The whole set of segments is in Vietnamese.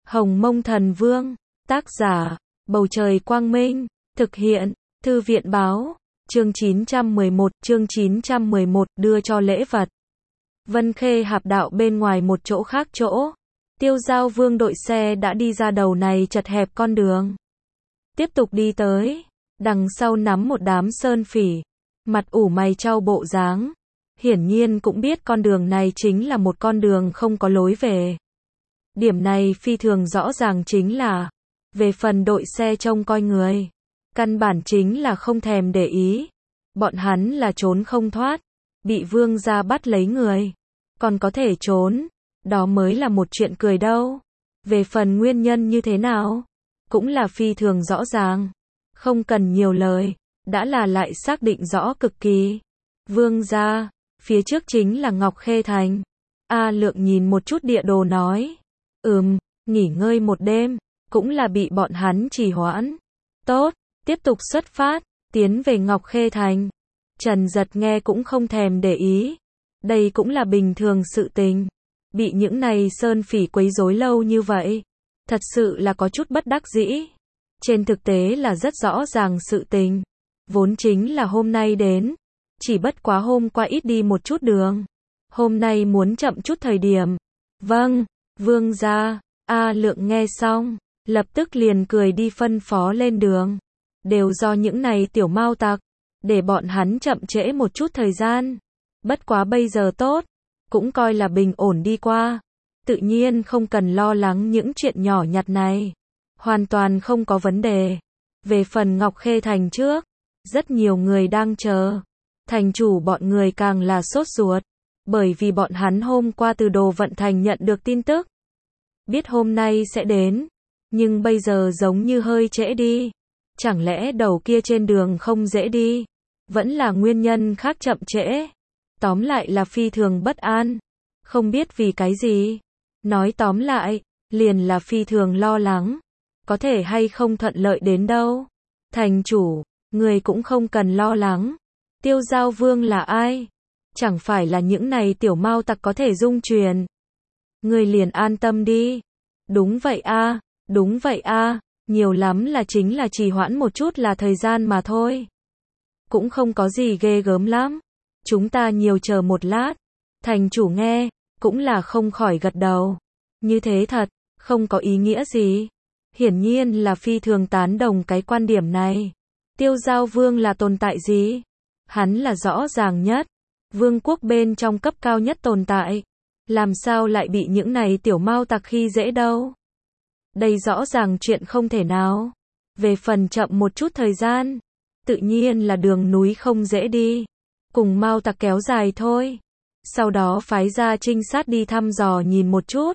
Hồng Mông Thần Vương, tác giả, Bầu Trời Quang Minh, thực hiện, Thư viện Báo, chương 911, đưa cho lễ vật. Vân Khê Hạp Đạo bên ngoài một chỗ khác chỗ, Tiêu Giao Vương đội xe đã đi ra đầu này chật hẹp con đường. Tiếp tục đi tới, đằng sau nắm một đám sơn phỉ, mặt ủ mày trao bộ dáng. Hiển nhiên cũng biết con đường này chính là một con đường không có lối về. Điểm này phi thường rõ ràng chính là, về phần đội xe trông coi người, căn bản chính là không thèm để ý. Bọn hắn là trốn không thoát, bị vương gia bắt lấy người, còn có thể trốn, đó mới là một chuyện cười đâu. Về phần nguyên nhân như thế nào, cũng là phi thường rõ ràng, không cần nhiều lời, đã là lại xác định rõ cực kỳ. Vương gia, phía trước chính là Ngọc Khê Thành. A Lượng nhìn một chút địa đồ nói, nghỉ ngơi một đêm, cũng là bị bọn hắn trì hoãn. Tốt, tiếp tục xuất phát, tiến về Ngọc Khê Thành. Trần Giật nghe cũng không thèm để ý, đây cũng là bình thường sự tình. Bị những này sơn phỉ quấy rối lâu như vậy, thật sự là có chút bất đắc dĩ. Trên thực tế là rất rõ ràng sự tình, vốn chính là hôm nay đến, chỉ bất quá hôm qua ít đi một chút đường, hôm nay muốn chậm chút thời điểm. Vâng, vương gia. A Lượng nghe xong, lập tức liền cười đi phân phó lên đường. Đều do những này tiểu mao tặc, để bọn hắn chậm trễ một chút thời gian. Bất quá bây giờ tốt, cũng coi là bình ổn đi qua. Tự nhiên không cần lo lắng những chuyện nhỏ nhặt này. Hoàn toàn không có vấn đề. Về phần Ngọc Khê Thành trước, rất nhiều người đang chờ. Thành chủ bọn người càng là sốt ruột, bởi vì bọn hắn hôm qua từ Đồ Vận Thành nhận được tin tức, biết hôm nay sẽ đến, nhưng bây giờ giống như hơi trễ đi. Chẳng lẽ đầu kia trên đường không dễ đi, vẫn là nguyên nhân khác chậm trễ. Tóm lại là phi thường bất an, không biết vì cái gì. Nói tóm lại, liền là phi thường lo lắng, có thể hay không thuận lợi đến đâu. Thành chủ, người cũng không cần lo lắng. Tiêu Giao Vương là ai? Chẳng phải là những này tiểu mao tặc có thể dung truyền. Người liền an tâm đi. Đúng vậy a, đúng vậy a, nhiều lắm là chính là trì hoãn một chút là thời gian mà thôi. Cũng không có gì ghê gớm lắm. Chúng ta nhiều chờ một lát. Thành chủ nghe, cũng là không khỏi gật đầu. Như thế thật, không có ý nghĩa gì. Hiển nhiên là phi thường tán đồng cái quan điểm này. Tiêu Giao Vương là tồn tại gì? Hắn là rõ ràng nhất, vương quốc bên trong cấp cao nhất tồn tại. Làm sao lại bị những này tiểu mao tặc khi dễ đâu? Đây rõ ràng chuyện không thể nào. Về phần chậm một chút thời gian, tự nhiên là đường núi không dễ đi, cùng mao tặc kéo dài thôi. Sau đó phái ra trinh sát đi thăm dò nhìn một chút.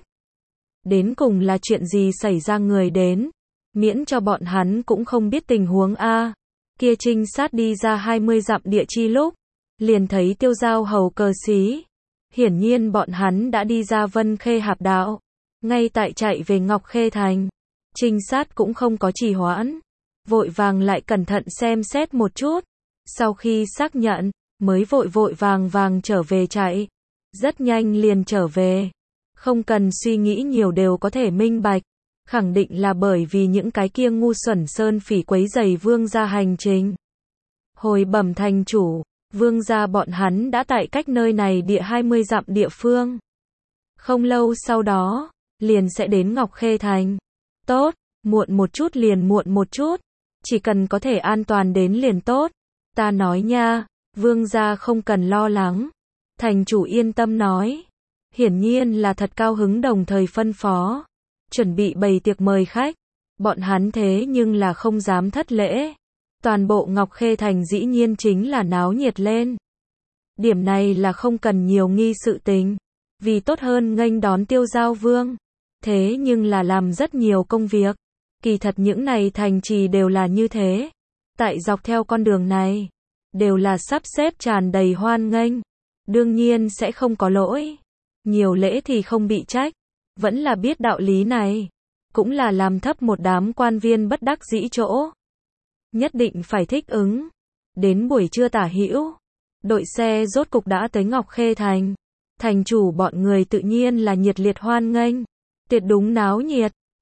Đến cùng là chuyện gì xảy ra người đến, miễn cho bọn hắn cũng không biết tình huống a. Kia trinh sát đi ra 20 dặm địa chi lúc, liền thấy Tiêu Giao hầu cờ xí. Hiển nhiên bọn hắn đã đi ra Vân Khê Hạp Đạo, ngay tại chạy về Ngọc Khê Thành. Trinh sát cũng không có trì hoãn, vội vàng lại cẩn thận xem xét một chút. Sau khi xác nhận, mới vội vàng trở về chạy. Rất nhanh liền trở về. Không cần suy nghĩ nhiều đều có thể minh bạch. Khẳng định là bởi vì những cái kia ngu xuẩn sơn phỉ quấy rầy vương gia hành trình. Hồi bẩm thành chủ, vương gia bọn hắn đã tại cách nơi này địa 20 dặm địa phương. Không lâu sau đó, liền sẽ đến Ngọc Khê Thành. Tốt, muộn một chút liền muộn một chút. Chỉ cần có thể an toàn đến liền tốt. Ta nói nha, vương gia không cần lo lắng. Thành chủ yên tâm nói. Hiển nhiên là thật cao hứng đồng thời phân phó. Chuẩn bị bày tiệc mời khách. Bọn hắn thế nhưng là không dám thất lễ. Toàn bộ Ngọc Khê Thành dĩ nhiên chính là náo nhiệt lên. Điểm này là không cần nhiều nghi sự tình. Vì tốt hơn nghênh đón Tiêu Giao Vương. Thế nhưng là làm rất nhiều công việc. Kỳ thật những này thành trì đều là như thế. Tại dọc theo con đường này, đều là sắp xếp tràn đầy hoan nghênh. Đương nhiên sẽ không có lỗi. Nhiều lễ thì không bị trách. Vẫn là biết đạo lý này. Cũng là làm thấp một đám quan viên bất đắc dĩ chỗ. Nhất định phải thích ứng. Đến buổi trưa tả hữu, đội xe rốt cục đã tới Ngọc Khê Thành. Thành chủ bọn người tự nhiên là nhiệt liệt hoan nghênh. Tuyệt đúng náo nhiệt.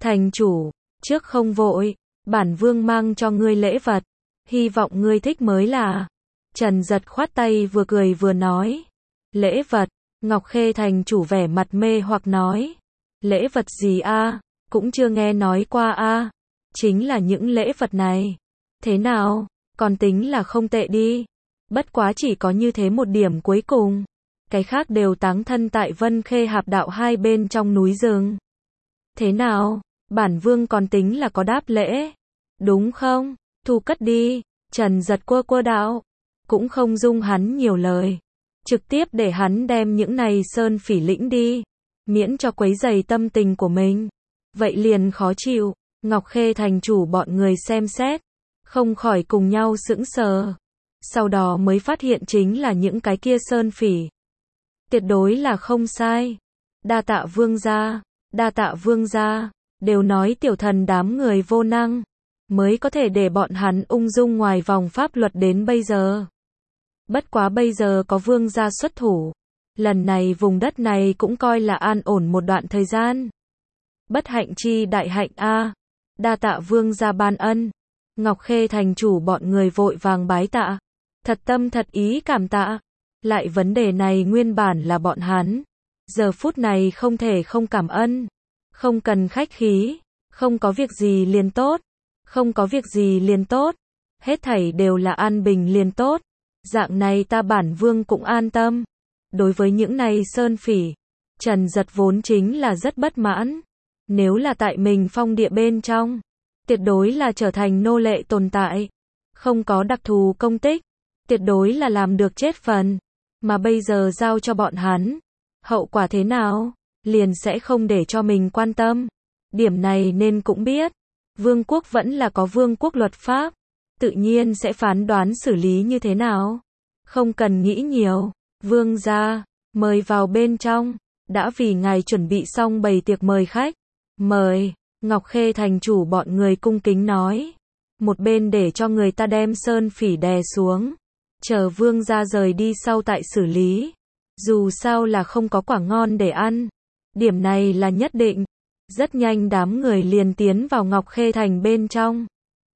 Thành chủ, trước không vội, bản vương mang cho ngươi lễ vật, hy vọng ngươi thích mới là. Trần Giật khoát tay vừa cười vừa nói. Lễ vật, Ngọc Khê thành chủ vẻ mặt mê hoặc nói. Lễ vật gì a? Cũng chưa nghe nói qua a. Chính là những lễ vật này. Thế nào, còn tính là không tệ đi. Bất quá chỉ có như thế một điểm cuối cùng. Cái khác đều táng thân tại Vân Khê Hạp Đạo hai bên trong núi rừng. Thế nào, bản vương còn tính là có đáp lễ. Đúng không? Thu cất đi. Trần Giật quơ quơ đạo. Cũng không dung hắn nhiều lời. Trực tiếp để hắn đem những này sơn phỉ lĩnh đi. Miễn cho quấy rầy tâm tình của mình. Vậy liền khó chịu. Ngọc Khê thành chủ bọn người xem xét. Không khỏi cùng nhau sững sờ. Sau đó mới phát hiện chính là những cái kia sơn phỉ. Tuyệt đối là không sai. Đa tạ vương gia. Đa tạ vương gia. Đều nói tiểu thần đám người vô năng. Mới có thể để bọn hắn ung dung ngoài vòng pháp luật đến bây giờ. Bất quá bây giờ có vương gia xuất thủ. Lần này vùng đất này cũng coi là an ổn một đoạn thời gian. Bất hạnh chi đại hạnh a. Đa tạ vương gia ban ân. Ngọc Khê thành chủ bọn người vội vàng bái tạ. Thật tâm thật ý cảm tạ. Lại vấn đề này nguyên bản là bọn hắn. Giờ phút này không thể không cảm ơn. Không cần khách khí. Không có việc gì liền tốt. Không có việc gì liền tốt. Hết thảy đều là an bình liền tốt. Dạng này ta bản vương cũng an tâm. Đối với những này sơn phỉ, Trần Giật vốn chính là rất bất mãn. Nếu là tại mình phong địa bên trong, tuyệt đối là trở thành nô lệ tồn tại. Không có đặc thù công tích, tuyệt đối là làm được chết phần. Mà bây giờ giao cho bọn hắn, hậu quả thế nào, liền sẽ không để cho mình quan tâm. Điểm này nên cũng biết, vương quốc vẫn là có vương quốc luật pháp, tự nhiên sẽ phán đoán xử lý như thế nào. Không cần nghĩ nhiều, vương gia, mời vào bên trong, đã vì ngài chuẩn bị xong bày tiệc mời khách. Mời, Ngọc Khê thành chủ bọn người cung kính nói. Một bên để cho người ta đem sơn phỉ đè xuống. Chờ vương gia rời đi sau tại xử lý. Dù sao là không có quả ngon để ăn. Điểm này là nhất định. Rất nhanh đám người liền tiến vào Ngọc Khê thành bên trong.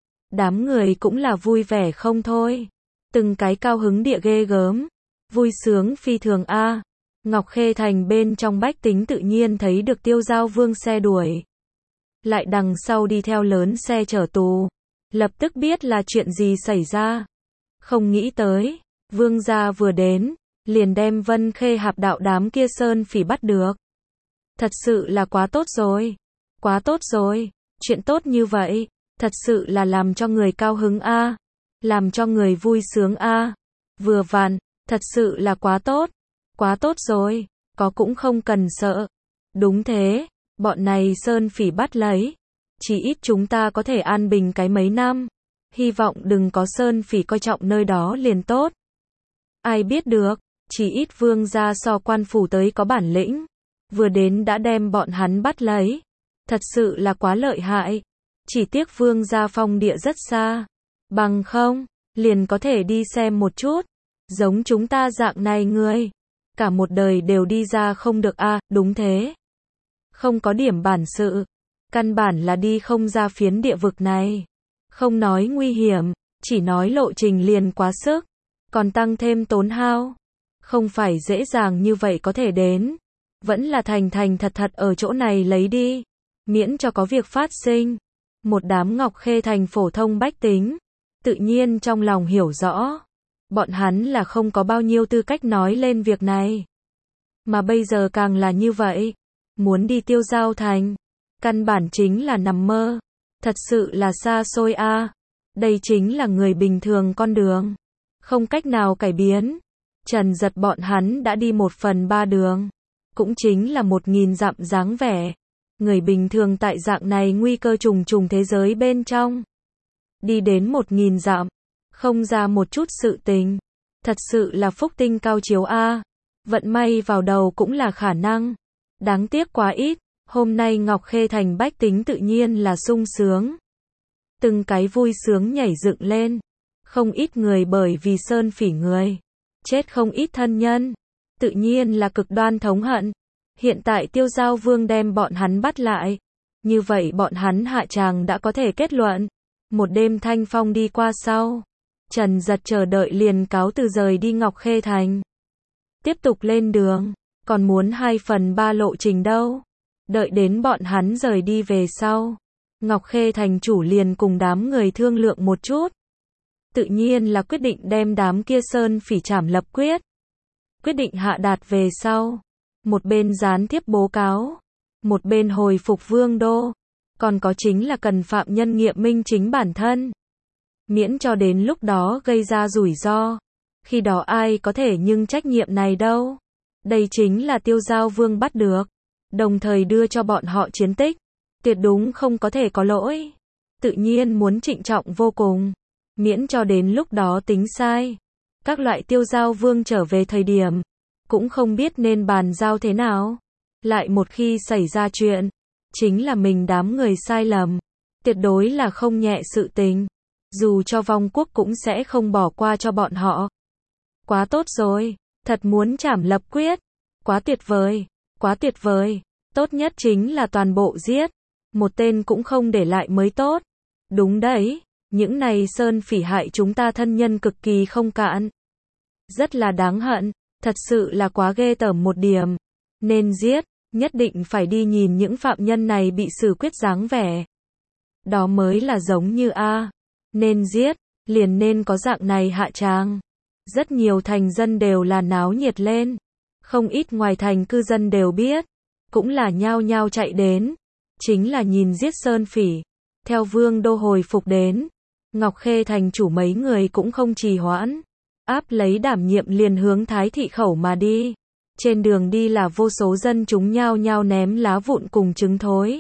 Đám người cũng là vui vẻ không thôi. Từng cái cao hứng địa ghê gớm. Vui sướng phi thường a. Ngọc Khê thành bên trong bách tính tự nhiên thấy được Tiêu Giao Vương xe đuổi. Lại đằng sau đi theo lớn xe chở tù. Lập tức biết là chuyện gì xảy ra. Không nghĩ tới, vương gia vừa đến, liền đem Vân Khê Hạp Đạo đám kia sơn phỉ bắt được. Thật sự là quá tốt rồi. Quá tốt rồi. Chuyện tốt như vậy, thật sự là làm cho người cao hứng a. Làm cho người vui sướng a. Vừa vặn, thật sự là quá tốt. Quá tốt rồi, có cũng không cần sợ. Đúng thế, bọn này sơn phỉ bắt lấy. Chỉ ít chúng ta có thể an bình cái mấy năm. Hy vọng đừng có sơn phỉ coi trọng nơi đó liền tốt. Ai biết được, chỉ ít vương gia so quan phủ tới có bản lĩnh. Vừa đến đã đem bọn hắn bắt lấy. Thật sự là quá lợi hại. Chỉ tiếc vương gia phong địa rất xa. Bằng không, liền có thể đi xem một chút. Giống chúng ta dạng này người. Cả một đời đều đi ra không được a. Đúng thế. Không có điểm bản sự. Căn bản là đi không ra phiến địa vực này. Không nói nguy hiểm, chỉ nói lộ trình liền quá sức. Còn tăng thêm tốn hao. Không phải dễ dàng như vậy có thể đến. Vẫn là thành thành thật thật ở chỗ này lấy đi. Miễn cho có việc phát sinh. Một đám Ngọc Khê thành phổ thông bách tính. Tự nhiên trong lòng hiểu rõ. Bọn hắn là không có bao nhiêu tư cách nói lên việc này. Mà bây giờ càng là như vậy. Muốn đi Tiêu Giao thành. Căn bản chính là nằm mơ. Thật sự là xa xôi a. Đây chính là người bình thường con đường. Không cách nào cải biến. Trần Giật bọn hắn đã đi 1/3 đường. Cũng chính là 1000 dặm dáng vẻ. Người bình thường tại dạng này nguy cơ trùng trùng thế giới bên trong. Đi đến 1000 dặm. Không ra một chút sự tình. Thật sự là phúc tinh cao chiếu a. Vận may vào đầu cũng là khả năng. Đáng tiếc quá ít. Hôm nay Ngọc Khê thành bách tính tự nhiên là sung sướng. Từng cái vui sướng nhảy dựng lên. Không ít người bởi vì sơn phỉ người. Chết không ít thân nhân. Tự nhiên là cực đoan thống hận. Hiện tại Tiêu Giao Vương đem bọn hắn bắt lại. Như vậy bọn hắn hạ tràng đã có thể kết luận. Một đêm thanh phong đi qua sau, Trần Giật chờ đợi liền cáo từ rời đi Ngọc Khê Thành. Tiếp tục lên đường, còn muốn 2/3 lộ trình đâu. Đợi đến bọn hắn rời đi về sau, Ngọc Khê Thành chủ liền cùng đám người thương lượng một chút. Tự nhiên là quyết định đem đám kia sơn phỉ trảm lập quyết. Quyết định hạ đạt về sau, một bên gián tiếp bố cáo, một bên hồi phục vương đô, còn có chính là cần phạm nhân nghiệm minh chính bản thân. Miễn cho đến lúc đó gây ra rủi ro, khi đó ai có thể nhưng trách nhiệm này đâu. Đây chính là Tiêu Giao Vương bắt được, đồng thời đưa cho bọn họ chiến tích, tuyệt đúng không có thể có lỗi. Tự nhiên muốn trịnh trọng vô cùng, miễn cho đến lúc đó tính sai. Các loại Tiêu Giao Vương trở về thời điểm, cũng không biết nên bàn giao thế nào. Lại một khi xảy ra chuyện, chính là mình đám người sai lầm, tuyệt đối là không nhẹ sự tình. Dù cho vong quốc cũng sẽ không bỏ qua cho bọn họ. Quá tốt rồi, thật muốn trảm lập quyết. Quá tuyệt vời, quá tuyệt vời. Tốt nhất chính là toàn bộ giết, một tên cũng không để lại mới tốt. Đúng đấy, những này sơn phỉ hại chúng ta thân nhân cực kỳ không cạn. Rất là đáng hận, thật sự là quá ghê tởm một điểm. Nên giết, nhất định phải đi nhìn những phạm nhân này bị xử quyết dáng vẻ. Đó mới là giống như nên giết, liền nên có dạng này hạ tràng. Rất nhiều thành dân đều là náo nhiệt lên. Không ít ngoài thành cư dân đều biết, cũng là nhao nhao chạy đến. Chính là nhìn giết sơn phỉ. Theo vương đô hồi phục đến, Ngọc Khê thành chủ mấy người cũng không trì hoãn. Áp lấy đảm nhiệm liền hướng Thái thị khẩu mà đi. Trên đường đi là vô số dân chúng nhao nhao ném lá vụn cùng trứng thối.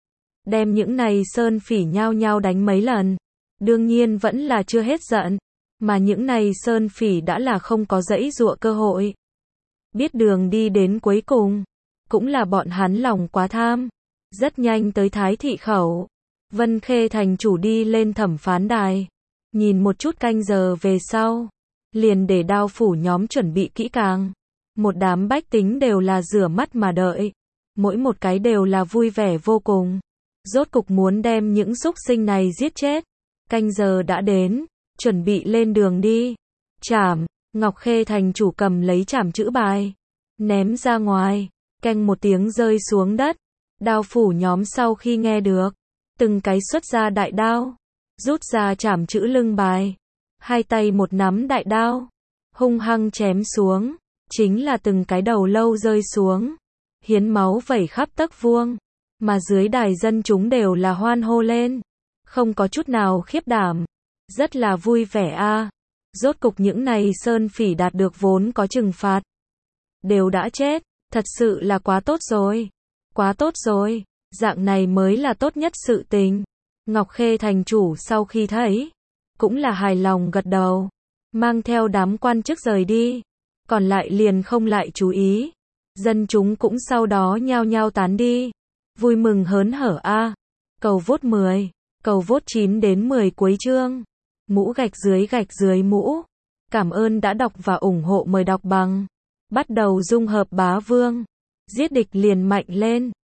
Đem những này sơn phỉ nhao nhao đánh mấy lần. Đương nhiên vẫn là chưa hết giận, mà những này sơn phỉ đã là không có giãy giụa cơ hội. Biết đường đi đến cuối cùng, cũng là bọn hắn lòng quá tham. Rất nhanh tới Thái thị khẩu, Vân Khê thành chủ đi lên thẩm phán đài, nhìn một chút canh giờ về sau, liền để đao phủ nhóm chuẩn bị kỹ càng. Một đám bách tính đều là rửa mắt mà đợi, mỗi một cái đều là vui vẻ vô cùng. Rốt cục muốn đem những súc sinh này giết chết. Canh giờ đã đến, chuẩn bị lên đường đi. Trảm, Ngọc Khê thành chủ cầm lấy trảm chữ bài, ném ra ngoài, canh một tiếng rơi xuống đất. Đao phủ nhóm sau khi nghe được, từng cái xuất ra đại đao, rút ra trảm chữ lưng bài, hai tay một nắm đại đao, hung hăng chém xuống, chính là từng cái đầu lâu rơi xuống, hiến máu vẩy khắp tấc vuông, mà dưới đài dân chúng đều là hoan hô lên. Không có chút nào khiếp đảm, rất là vui vẻ Rốt cục những này sơn phỉ đạt được vốn có trừng phạt, đều đã chết, thật sự là quá tốt rồi. Quá tốt rồi, dạng này mới là tốt nhất sự tình. Ngọc Khê thành chủ sau khi thấy, cũng là hài lòng gật đầu, mang theo đám quan chức rời đi, còn lại liền không lại chú ý. Dân chúng cũng sau đó nhao nhao tán đi, vui mừng hớn hở Cầu vote 10. Cầu vote 9 đến 10 cuối chương. Mũ gạch dưới mũ. Cảm ơn đã đọc và ủng hộ, mời đọc bằng. Bắt đầu dung hợp bá vương. Giết địch liền mạnh lên.